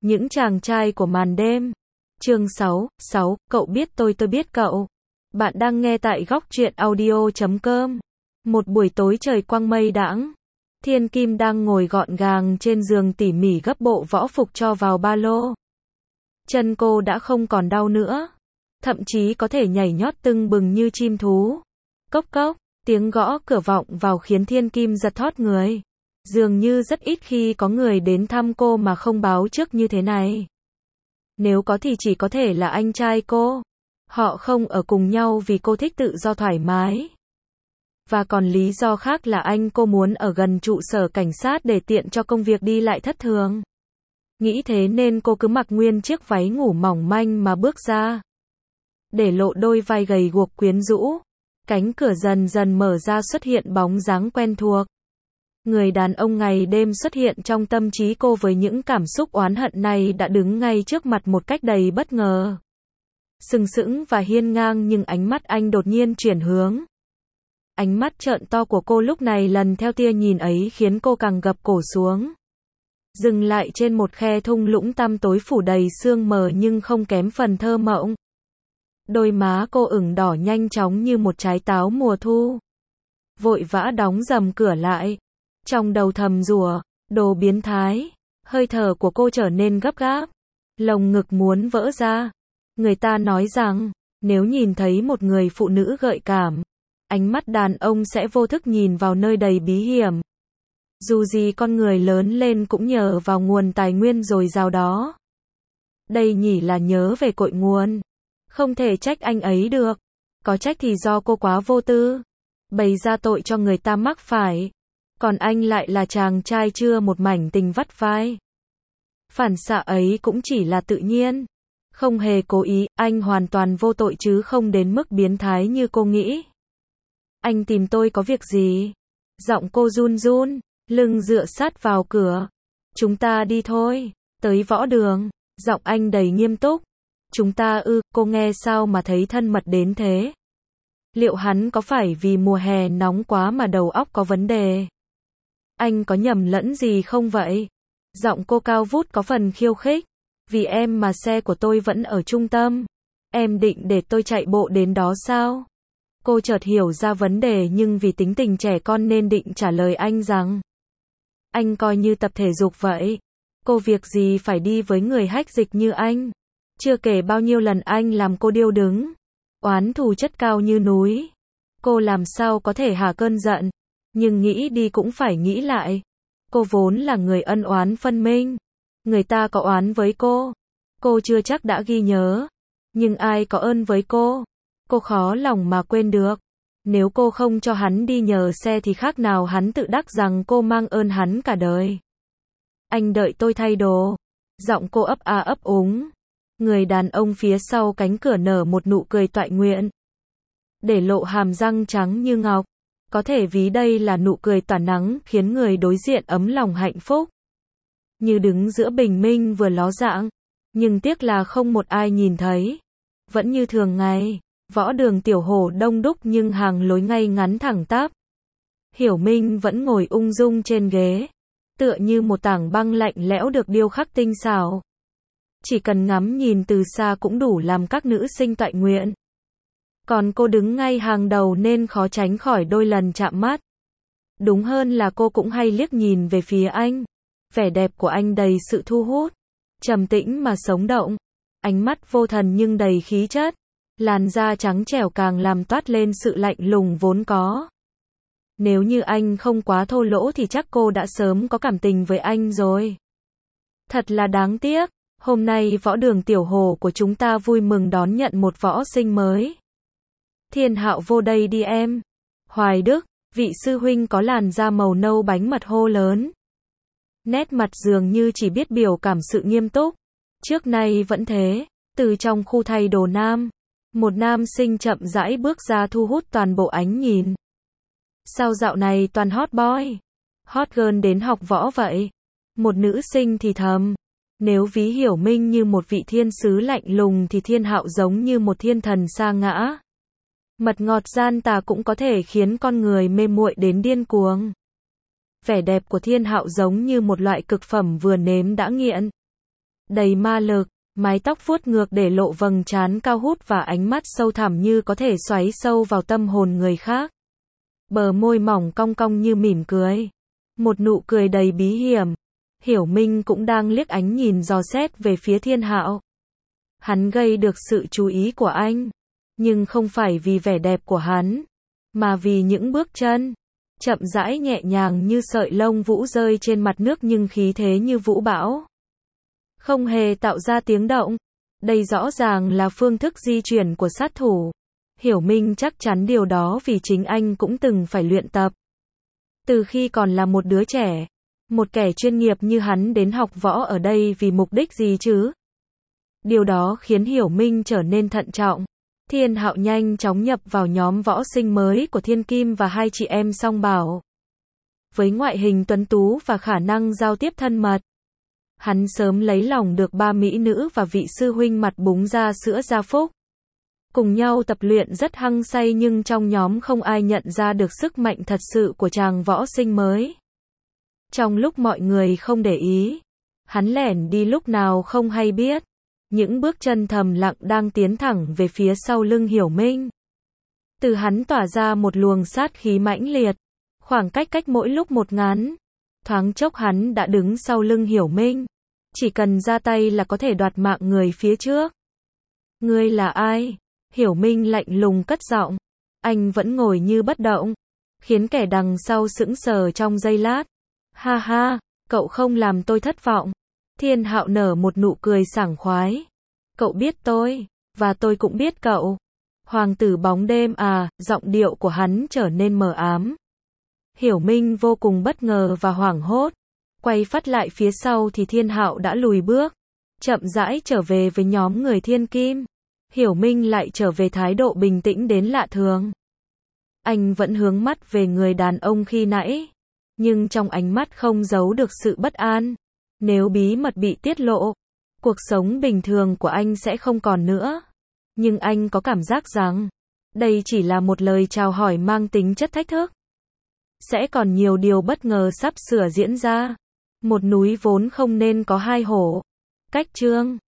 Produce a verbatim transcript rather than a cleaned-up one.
Những chàng trai của màn đêm. Chương sáu, sáu, cậu biết tôi tôi biết cậu. Bạn đang nghe tại góc truyện audio chấm com. Một buổi tối trời quang mây đãng. Thiên Kim đang ngồi gọn gàng trên giường tỉ mỉ gấp bộ võ phục cho vào ba lô. Chân cô đã không còn đau nữa. Thậm chí có thể nhảy nhót tưng bừng như chim thú. Cốc cốc, tiếng gõ cửa vọng vào khiến Thiên Kim giật thót người. Dường như rất ít khi có người đến thăm cô mà không báo trước như thế này. Nếu có thì chỉ có thể là anh trai cô. Họ không ở cùng nhau vì cô thích tự do thoải mái. Và còn lý do khác là anh cô muốn ở gần trụ sở cảnh sát để tiện cho công việc đi lại thất thường. Nghĩ thế nên cô cứ mặc nguyên chiếc váy ngủ mỏng manh mà bước ra. Để lộ đôi vai gầy guộc quyến rũ. Cánh cửa dần dần mở ra xuất hiện bóng dáng quen thuộc. Người đàn ông ngày đêm xuất hiện trong tâm trí cô với những cảm xúc oán hận này đã đứng ngay trước mặt một cách đầy bất ngờ. Sừng sững và hiên ngang nhưng ánh mắt anh đột nhiên chuyển hướng. Ánh mắt trợn to của cô lúc này lần theo tia nhìn ấy khiến cô càng gập cổ xuống. Dừng lại trên một khe thung lũng tăm tối phủ đầy sương mờ nhưng không kém phần thơ mộng. Đôi má cô ửng đỏ nhanh chóng như một trái táo mùa thu. Vội vã đóng rầm cửa lại. Trong đầu thầm rủa, đồ biến thái. Hơi thở của cô trở nên gấp gáp. Lồng ngực muốn vỡ ra. Người ta nói rằng, nếu nhìn thấy một người phụ nữ gợi cảm, ánh mắt đàn ông sẽ vô thức nhìn vào nơi đầy bí hiểm. Dù gì con người lớn lên cũng nhờ vào nguồn tài nguyên dồi dào đó. Đây nhỉ là nhớ về cội nguồn. Không thể trách anh ấy được. Có trách thì do cô quá vô tư. Bày ra tội cho người ta mắc phải. Còn anh lại là chàng trai chưa một mảnh tình vắt vai. Phản xạ ấy cũng chỉ là tự nhiên. Không hề cố ý, anh hoàn toàn vô tội chứ không đến mức biến thái như cô nghĩ. Anh tìm tôi có việc gì? Giọng cô run run, lưng dựa sát vào cửa. Chúng ta đi thôi, tới võ đường. Giọng anh đầy nghiêm túc. Chúng ta ư, cô nghe sao mà thấy thân mật đến thế? Liệu hắn có phải vì mùa hè nóng quá mà đầu óc có vấn đề? Anh có nhầm lẫn gì không vậy? Giọng cô cao vút có phần khiêu khích. Vì em mà xe của tôi vẫn ở trung tâm. Em định để tôi chạy bộ đến đó sao? Cô chợt hiểu ra vấn đề nhưng vì tính tình trẻ con nên định trả lời anh rằng anh coi như tập thể dục vậy. Cô việc gì phải đi với người hách dịch như anh? Chưa kể bao nhiêu lần anh làm cô điêu đứng. Oán thù chất cao như núi. Cô làm sao có thể hả cơn giận? Nhưng nghĩ đi cũng phải nghĩ lại. Cô vốn là người ân oán phân minh. Người ta có oán với cô. Cô chưa chắc đã ghi nhớ. Nhưng ai có ơn với cô? Cô khó lòng mà quên được. Nếu cô không cho hắn đi nhờ xe thì khác nào hắn tự đắc rằng cô mang ơn hắn cả đời. Anh đợi tôi thay đồ. Giọng cô ấp a ấp úng. Người đàn ông phía sau cánh cửa nở một nụ cười toại nguyện. Để lộ hàm răng trắng như ngọc. Có thể ví đây là nụ cười tỏa nắng khiến người đối diện ấm lòng hạnh phúc. Như đứng giữa bình minh vừa ló dạng. Nhưng tiếc là không một ai nhìn thấy. Vẫn như thường ngày. Võ đường tiểu hổ đông đúc nhưng hàng lối ngay ngắn thẳng tắp. Hiểu Minh vẫn ngồi ung dung trên ghế. Tựa như một tảng băng lạnh lẽo được điêu khắc tinh xảo. Chỉ cần ngắm nhìn từ xa cũng đủ làm các nữ sinh toại nguyện. Còn cô đứng ngay hàng đầu nên khó tránh khỏi đôi lần chạm mắt. Đúng hơn là cô cũng hay liếc nhìn về phía anh. Vẻ đẹp của anh đầy sự thu hút. Trầm tĩnh mà sống động. Ánh mắt vô thần nhưng đầy khí chất. Làn da trắng trẻo càng làm toát lên sự lạnh lùng vốn có. Nếu như anh không quá thô lỗ thì chắc cô đã sớm có cảm tình với anh rồi. Thật là đáng tiếc. Hôm nay võ đường tiểu hồ của chúng ta vui mừng đón nhận một võ sinh mới. Thiên Hạo vô đây đi em. Hoài Đức, vị sư huynh có làn da màu nâu bánh mật hô lớn. Nét mặt dường như chỉ biết biểu cảm sự nghiêm túc. Trước nay vẫn thế. Từ trong khu thay đồ nam. Một nam sinh chậm rãi bước ra thu hút toàn bộ ánh nhìn. Sao dạo này toàn hot boy, hot girl đến học võ vậy? Một nữ sinh thì thầm. Nếu ví Hiểu Minh như một vị thiên sứ lạnh lùng thì Thiên Hạo giống như một thiên thần sa ngã. Mật ngọt gian tà cũng có thể khiến con người mê muội đến điên cuồng. Vẻ đẹp của Thiên Hạo giống như một loại cực phẩm vừa nếm đã nghiện. đầy ma lực, mái tóc vuốt ngược để lộ vầng trán cao hút và ánh mắt sâu thẳm như có thể xoáy sâu vào tâm hồn người khác. Bờ môi mỏng cong cong như mỉm cười. Một nụ cười đầy bí hiểm. Hiểu Minh cũng đang liếc ánh nhìn dò xét về phía Thiên Hạo. Hắn gây được sự chú ý của anh, nhưng không phải vì vẻ đẹp của hắn, mà vì những bước chân chậm rãi nhẹ nhàng như sợi lông vũ rơi trên mặt nước nhưng khí thế như vũ bão, không hề tạo ra tiếng động. Đây rõ ràng là phương thức di chuyển của sát thủ. Hiểu Minh chắc chắn điều đó vì chính anh cũng từng phải luyện tập. Từ khi còn là một đứa trẻ, một kẻ chuyên nghiệp như hắn đến học võ ở đây vì mục đích gì chứ? Điều đó khiến Hiểu Minh trở nên thận trọng. Thiên Hạo nhanh chóng nhập vào nhóm võ sinh mới của Thiên Kim và hai chị em Song Bảo. Với ngoại hình tuấn tú và khả năng giao tiếp thân mật, hắn sớm lấy lòng được ba mỹ nữ và vị sư huynh mặt búng ra sữa Gia Phúc. Cùng nhau tập luyện rất hăng say nhưng trong nhóm không ai nhận ra được sức mạnh thật sự của chàng võ sinh mới. Trong lúc mọi người không để ý, hắn lẻn đi lúc nào không hay biết. Những bước chân thầm lặng đang tiến thẳng về phía sau lưng Hiểu Minh. Từ hắn tỏa ra một luồng sát khí mãnh liệt, khoảng cách cách mỗi lúc một ngắn. Thoáng chốc hắn đã đứng sau lưng Hiểu Minh. Chỉ cần ra tay là có thể đoạt mạng người phía trước. Ngươi là ai? Hiểu Minh lạnh lùng cất giọng. Anh vẫn ngồi như bất động, khiến kẻ đằng sau sững sờ trong giây lát. Ha ha, cậu không làm tôi thất vọng. Thiên Hạo nở một nụ cười sảng khoái. Cậu biết tôi, và tôi cũng biết cậu. Hoàng tử bóng đêm à, giọng điệu của hắn trở nên mờ ám. Hiểu Minh vô cùng bất ngờ và hoảng hốt. Quay phát lại phía sau thì Thiên Hạo đã lùi bước, chậm rãi trở về với nhóm người Thiên Kim. Hiểu Minh lại trở về thái độ bình tĩnh đến lạ thường. Anh vẫn hướng mắt về người đàn ông khi nãy, nhưng trong ánh mắt không giấu được sự bất an. Nếu bí mật bị tiết lộ, cuộc sống bình thường của anh sẽ không còn nữa. Nhưng anh có cảm giác rằng, đây chỉ là một lời chào hỏi mang tính chất thách thức. Sẽ còn nhiều điều bất ngờ sắp sửa diễn ra. Một núi vốn không nên có hai hổ. Cách chương